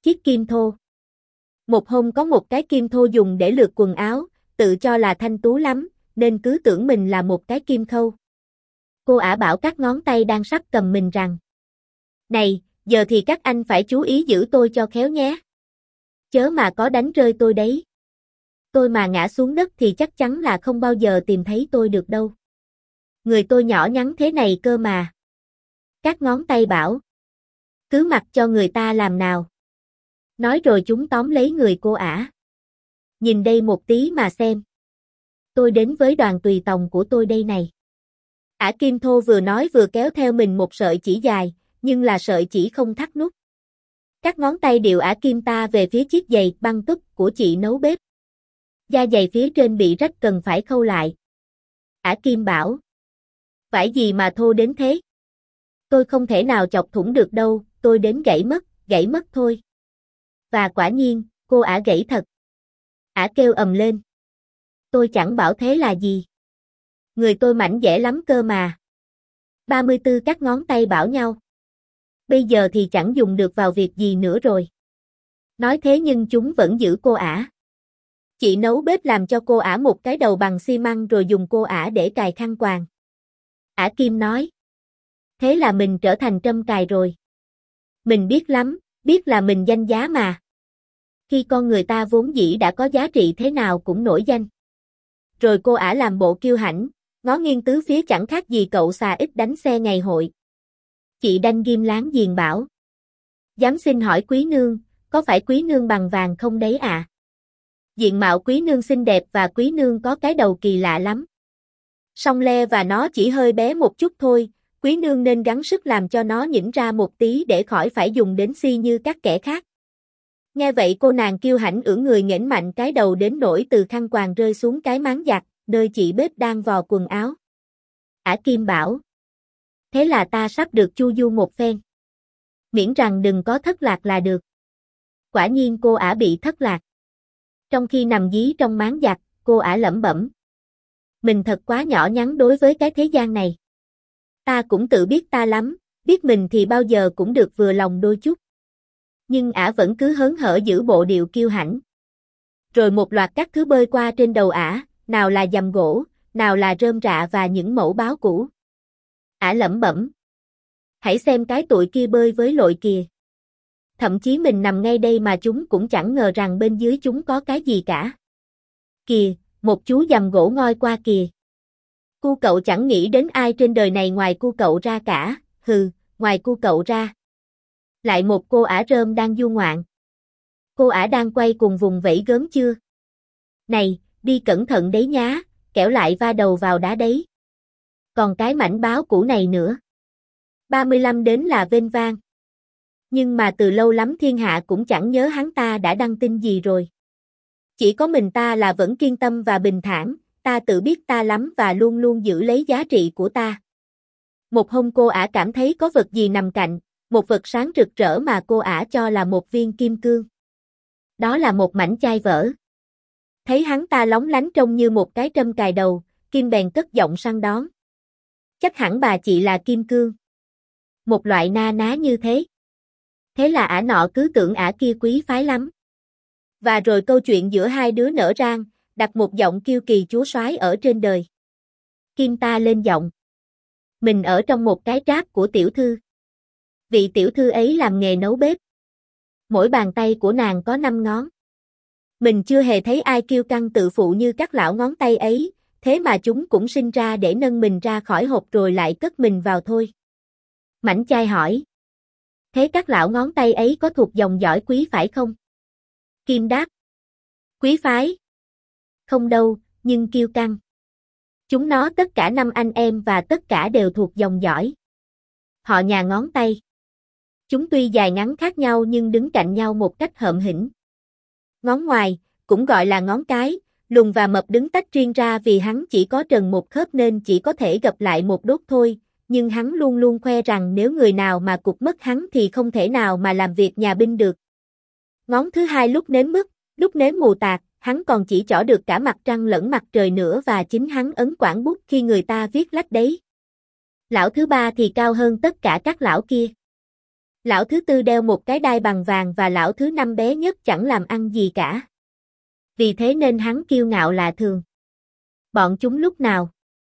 chiếc kim thô. Một hôm có một cái kim thô dùng để lược quần áo, tự cho là thanh tú lắm, nên cứ tưởng mình là một cái kim khâu. Cô ả bảo các ngón tay đang sắp cầm mình rằng: "Này, giờ thì các anh phải chú ý giữ tôi cho khéo nhé. Chớ mà có đánh rơi tôi đấy. Tôi mà ngã xuống đất thì chắc chắn là không bao giờ tìm thấy tôi được đâu. Người tôi nhỏ nhắn thế này cơ mà." Các ngón tay bảo: "Cứ mặc cho người ta làm nào." Nói rồi chúng tóm lấy người cô ả. "Nhìn đây một tí mà xem. Tôi đến với đoàn tùy tòng của tôi đây này." Ả kim thô vừa nói vừa kéo theo mình một sợi chỉ dài, nhưng là sợi chỉ không thắt nút. Các ngón tay điệu ả kim ta về phía chiếc giày băng túc của chị nấu bếp. Da giày phía trên bị rách cần phải khâu lại. Ả kim bảo: "Vải gì mà thô đến thế? Tôi không thể nào chọc thủng được đâu, tôi đến gãy mất thôi." Và quả nhiên, cô ả gãy thật. Ả kêu ầm lên: "Tôi chẳng bảo thế là gì. Người tôi mảnh dẻ lắm cơ mà." 34 các ngón tay bảo nhau: "Bây giờ thì chẳng dùng được vào việc gì nữa rồi." Nói thế nhưng chúng vẫn giữ cô ả. Chị nấu bếp làm cho cô ả một cái đầu bằng xi măng rồi dùng cô ả để cài khăn quàng. Ả kim nói: "Thế là mình trở thành trâm cài rồi. Mình biết lắm, biết là mình danh giá mà. Khi con người ta vốn dĩ đã có giá trị thế nào cũng nổi danh." Rồi cô ả làm bộ kiêu hãnh, ngó nghiêng tứ phía chẳng khác gì cậu xà ít đánh xe ngày hội. Chị đanh ghim láng giềng bảo: "Dám xin hỏi quý nương, có phải quý nương bằng vàng không đấy ạ?" Diện mạo quý nương xinh đẹp và quý nương có cái đầu kỳ lạ lắm. Song le và nó chỉ hơi bé một chút thôi, quý nương nên gắng sức làm cho nó nhỉnh ra một tí để khỏi phải dùng đến xi như các kẻ khác. Nghe vậy cô nàng kiêu hãnh ưỡn người nghển mạnh cái đầu đến nỗi từ khăn quàng rơi xuống cái máng giặt, nơi chị bếp đang vò quần áo. Ả kim bảo: "Thế là ta sắp được chu du một phen. Miễn rằng đừng có thất lạc là được." Quả nhiên cô ả bị thất lạc. Trong khi nằm dí trong máng giặt, cô ả lẩm bẩm: "Mình thật quá nhỏ nhắn đối với cái thế gian này. Ta cũng tự biết ta lắm, biết mình thì bao giờ cũng được vừa lòng đôi chút." Nhưng ả vẫn cứ hớn hở giữ bộ điệu kiêu hãnh. Rồi một loạt các thứ bơi qua trên đầu ả, nào là giằm gỗ, nào là rơm rạ và những mẩu báo cũ. Ả lẩm bẩm: "Hãy xem cái tụi kia bơi với lội kìa. Thậm chí mình nằm ngay đây mà chúng cũng chẳng ngờ rằng bên dưới chúng có cái gì cả. Kìa, một chú giằm gỗ ngoi qua kìa. Cu cậu chẳng nghĩ đến ai trên đời này ngoài cu cậu ra cả, hừ, ngoài cu cậu ra." Lại một cô ả rơm đang du ngoạn. Cô ả đang quay cùng vùng vẫy gớm chưa. "Này, đi cẩn thận đấy nhá, kẻo lại va đầu vào đá đấy. Còn cái mảnh báo cũ này nữa. 35 đến là vênh vang. Nhưng mà từ lâu lắm thiên hạ cũng chẳng nhớ hắn ta đã đăng tin gì rồi. Chỉ có mình ta là vẫn kiên tâm và bình thản, ta tự biết ta lắm và luôn luôn giữ lấy giá trị của ta." Một hôm cô ả cảm thấy có vật gì nằm cạnh, một vật sáng rực rỡ mà cô ả cho là một viên kim cương. Đó là một mảnh chai vỡ. Thấy hắn ta lóng lánh trông như một cái trâm cài đầu, Kim bèn cất giọng săn đón: "Chắc hẳn bà chị là kim cương. Một loại na ná như thế. Thế là ả nọ cứ tưởng ả kia quý phái lắm." Và rồi câu chuyện giữa hai đứa nở rang, đặt một giọng kiêu kỳ chúa soái ở trên đời. Kim ta lên giọng: "Mình ở trong một cái tráp của tiểu thư. Vị tiểu thư ấy làm nghề nấu bếp. Mỗi bàn tay của nàng có 5 ngón. Mình chưa hề thấy ai kiêu căng tự phụ như các lão ngón tay ấy, thế mà chúng cũng sinh ra để nâng mình ra khỏi hộp rồi lại cất mình vào thôi." Mảnh chai hỏi: "Thế các lão ngón tay ấy có thuộc dòng dõi quý phải không?" Kim đáp: "Quý phái? Không đâu, nhưng kiêu căng. Chúng nó tất cả 5 anh em và tất cả đều thuộc dòng dõi. Họ nhà ngón tay. Chúng tuy dài ngắn khác nhau nhưng đứng cạnh nhau một cách hợm hĩnh. Ngón ngoài, cũng gọi là ngón cái, lùn và mập đứng tách riêng ra vì hắn chỉ có trần một khớp nên chỉ có thể gập lại một đốt thôi, nhưng hắn luôn luôn khoe rằng nếu người nào mà cụt mất hắn thì không thể nào mà làm việc nhà binh được. Ngón thứ hai lúc nếm mứt, lúc nếm mù tạt, hắn còn chỉ trỏ được cả mặt trăng lẫn mặt trời nữa và chính hắn ấn quảng bút khi người ta viết lách đấy. Lão thứ ba thì cao hơn tất cả các lão kia. Lão thứ tư đeo một cái đai bằng vàng và lão thứ năm bé nhất chẳng làm ăn gì cả. Vì thế nên hắn kiêu ngạo lạ thường. Bọn chúng lúc nào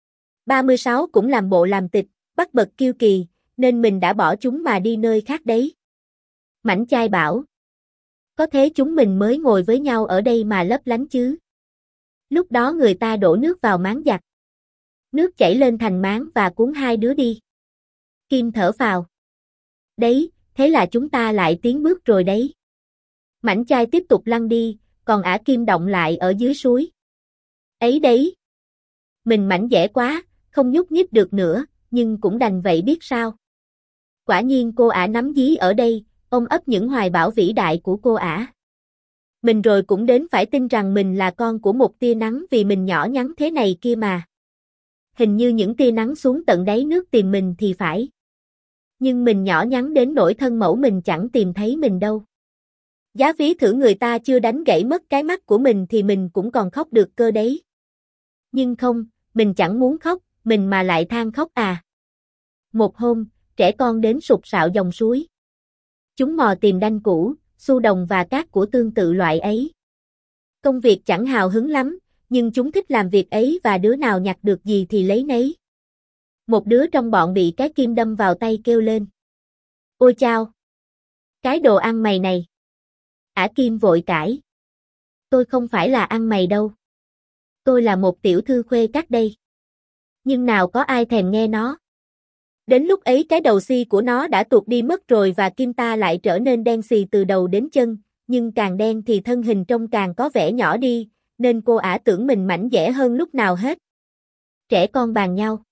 36 cũng làm bộ làm tịch, bắt bật kiêu kỳ, nên mình đã bỏ chúng mà đi nơi khác đấy. Mảnh chai bảo. Có thế chúng mình mới ngồi với nhau ở đây mà lấp lánh chứ. Lúc đó người ta đổ nước vào máng giặt. Nước chảy lên thành máng và cuốn hai đứa đi. Kim thở phào. Đấy, thế là chúng ta lại tiến bước rồi đấy. Mảnh chai tiếp tục lăn đi, còn ả Kim động lại ở dưới suối. Ấy đấy. Mình mảnh dẻ quá, không nhúc nhích được nữa, nhưng cũng đành vậy biết sao. Quả nhiên cô ả nắm dí ở đây, ôm ấp những hoài bão vĩ đại của cô ả. Mình rồi cũng đến phải tin rằng mình là con của một tia nắng vì mình nhỏ nhắn thế này kia mà. Hình như những tia nắng xuống tận đáy nước tìm mình thì phải. Nhưng mình nhỏ nhắn đến nỗi thân mẫu mình chẳng tìm thấy mình đâu. Giá ví thử người ta chưa đánh gãy mất cái mắt của mình thì mình cũng còn khóc được cơ đấy. Nhưng không, mình chẳng muốn khóc, mình mà lại than khóc à. Một hôm, trẻ con đến sục sạo dòng suối. Chúng mò tìm đanh củ, xu đồng và cát của tương tự loại ấy. Công việc chẳng hào hứng lắm, nhưng chúng thích làm việc ấy và đứa nào nhặt được gì thì lấy nấy. Một đứa trong bọn bị cái kim đâm vào tay kêu lên. Ôi chao! Cái đồ ăn mày này! Ả Kim vội cãi. Tôi không phải là ăn mày đâu. Tôi là một tiểu thư khuê các đây. Nhưng nào có ai thèm nghe nó. Đến lúc ấy cái đầu xi của nó đã tuột đi mất rồi và Kim ta lại trở nên đen xì từ đầu đến chân, nhưng càng đen thì thân hình trông càng có vẻ nhỏ đi, nên cô ả tưởng mình mảnh dẻ hơn lúc nào hết. Trẻ con bàn nhau.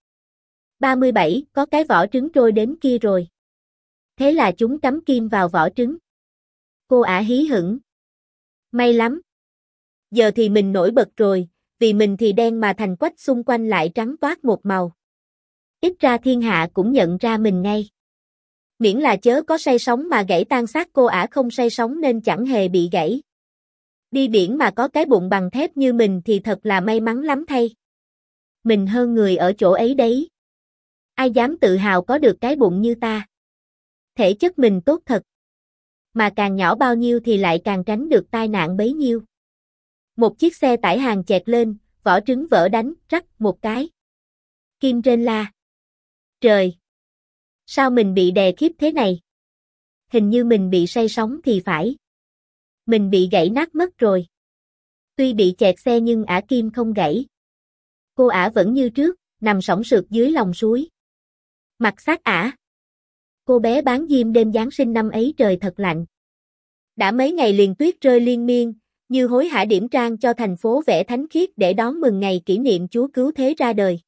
37, có cái vỏ trứng trôi đến kia rồi. Thế là chúng cắm kim vào vỏ trứng. Cô ả hí hửng. May lắm. Giờ thì mình nổi bật rồi, vì mình thì đen mà thành quách xung quanh lại trắng toát một màu. Ít ra thiên hạ cũng nhận ra mình ngay. Miễn là chớ có say sóng mà gãy tan xác, cô ả không say sóng nên chẳng hề bị gãy. Đi biển mà có cái bụng bằng thép như mình thì thật là may mắn lắm thay. Mình hơn người ở chỗ ấy đấy. Ai dám tự hào có được cái bụng như ta. Thể chất mình tốt thật. Mà càng nhỏ bao nhiêu thì lại càng tránh được tai nạn bấy nhiêu. Một chiếc xe tải hàng chẹt lên, vỏ trứng vỡ đánh, rắc một cái. Kim rên la. Trời! Sao mình bị đè khiếp thế này? Hình như mình bị say sóng thì phải. Mình bị gãy nát mất rồi. Tuy bị chẹt xe nhưng ả Kim không gãy. Cô ả vẫn như trước, nằm sõng sượt dưới lòng suối. Mặt xác ả. Cô bé bán diêm đêm Giáng sinh năm ấy trời thật lạnh. Đã mấy ngày liền tuyết rơi liên miên, như hối hả điểm trang cho thành phố vẽ thánh khiết để đón mừng ngày kỷ niệm Chúa cứu thế ra đời.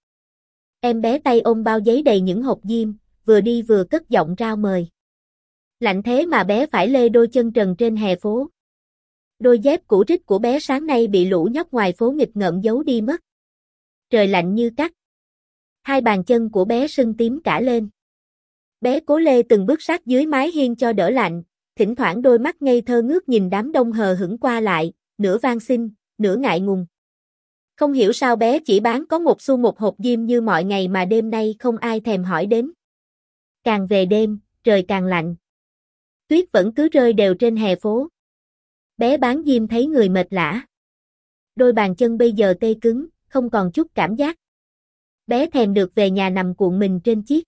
Em bé tay ôm bao giấy đầy những hộp diêm, vừa đi vừa cất giọng rao mời. Lạnh thế mà bé phải lê đôi chân trần trên hè phố. Đôi dép cũ rích của bé sáng nay bị lũ nhóc ngoài phố nghịch ngợm giấu đi mất. Trời lạnh như cắt. Hai bàn chân của bé sưng tím cả lên. Bé cố lê từng bước sát dưới mái hiên cho đỡ lạnh, thỉnh thoảng đôi mắt ngây thơ ngước nhìn đám đông hờ hững qua lại, nửa van xin, nửa ngại ngùng. Không hiểu sao bé chỉ bán có 1 xu một hộp diêm như mọi ngày mà đêm nay không ai thèm hỏi đến. Càng về đêm, trời càng lạnh. Tuyết vẫn cứ rơi đều trên hè phố. Bé bán diêm thấy người mệt lả. Đôi bàn chân bây giờ tê cứng, không còn chút cảm giác. Bé thèm được về nhà nằm cuộn mình trên chiếc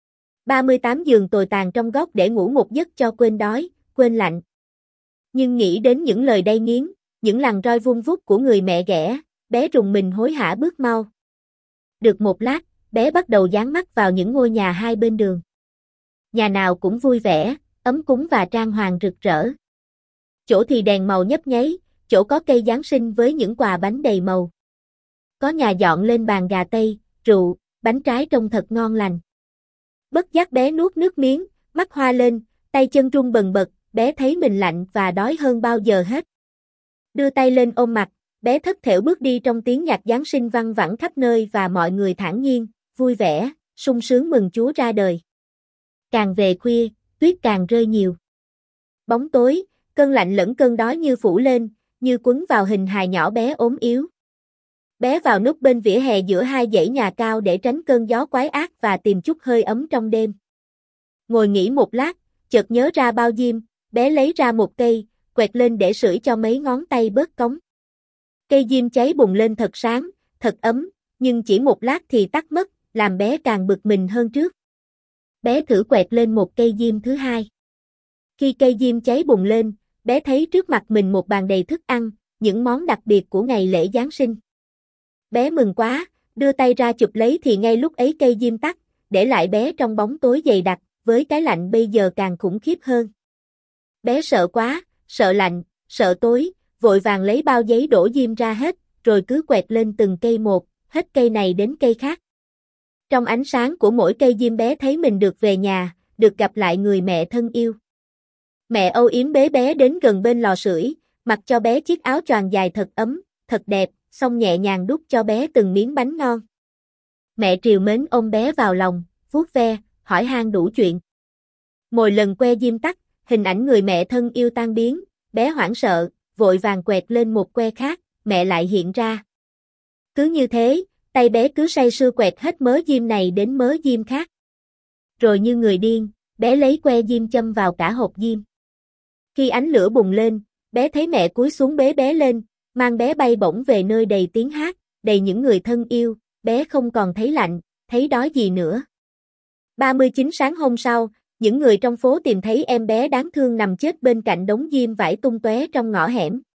38 giường tồi tàn trong góc để ngủ một giấc cho quên đói, quên lạnh. Nhưng nghĩ đến những lời đay nghiến, những lằn roi vung vút của người mẹ ghẻ, bé rùng mình hối hả bước mau. Được một lát, bé bắt đầu dán mắt vào những ngôi nhà hai bên đường. Nhà nào cũng vui vẻ, ấm cúng và trang hoàng rực rỡ. Chỗ thì đèn màu nhấp nháy, chỗ có cây Giáng sinh với những quà bánh đầy màu. Có nhà dọn lên bàn gà tây, rượu, bánh trái trông thật ngon lành. Bất giác bé nuốt nước miếng, mắt hoa lên, tay chân run bần bật, bé thấy mình lạnh và đói hơn bao giờ hết. Đưa tay lên ôm mặt, bé thất thểu bước đi trong tiếng nhạc Giáng sinh văng vẳng khắp nơi và mọi người thản nhiên, vui vẻ, sung sướng mừng Chúa ra đời. Càng về khuya, tuyết càng rơi nhiều. Bóng tối, cơn lạnh lẫn cơn đói như phủ lên, như quấn vào hình hài nhỏ bé ốm yếu. Bé vào núp bên vỉa hè giữa hai dãy nhà cao để tránh cơn gió quái ác và tìm chút hơi ấm trong đêm. Ngồi nghỉ một lát, chợt nhớ ra bao diêm, bé lấy ra một cây, quẹt lên để sưởi cho mấy ngón tay bớt cống. Cây diêm cháy bùng lên thật sáng, thật ấm, nhưng chỉ một lát thì tắt mất, làm bé càng bực mình hơn trước. Bé thử quẹt lên một cây diêm thứ hai. Khi cây diêm cháy bùng lên, bé thấy trước mặt mình một bàn đầy thức ăn, những món đặc biệt của ngày lễ Giáng sinh. Bé mừng quá, đưa tay ra chụp lấy thì ngay lúc ấy cây diêm tắt, để lại bé trong bóng tối dày đặc, với cái lạnh bây giờ càng khủng khiếp hơn. Bé sợ quá, sợ lạnh, sợ tối, vội vàng lấy bao giấy đổ diêm ra hết, rồi cứ quẹt lên từng cây một, hết cây này đến cây khác. Trong ánh sáng của mỗi cây diêm bé thấy mình được về nhà, được gặp lại người mẹ thân yêu. Mẹ âu yếm bế bé đến gần bên lò sưởi, mặc cho bé chiếc áo choàng dài thật ấm, thật đẹp, xong nhẹ nhàng đút cho bé từng miếng bánh ngon. Mẹ trìu mến ôm bé vào lòng, vuốt ve, hỏi han đủ chuyện. Mỗi lần que diêm tắt, hình ảnh người mẹ thân yêu tan biến, bé hoảng sợ, vội vàng quẹt lên một que khác, mẹ lại hiện ra. Cứ như thế, tay bé cứ say sưa quẹt hết mớ diêm này đến mớ diêm khác. Rồi như người điên, bé lấy que diêm châm vào cả hộp diêm. Khi ánh lửa bùng lên, bé thấy mẹ cúi xuống bế bé lên, mang bé bay bổng về nơi đầy tiếng hát, đầy những người thân yêu, bé không còn thấy lạnh, thấy đói gì nữa. 39 sáng hôm sau, những người trong phố tìm thấy em bé đáng thương nằm chết bên cạnh đống diêm vải tung tóe trong ngõ hẻm.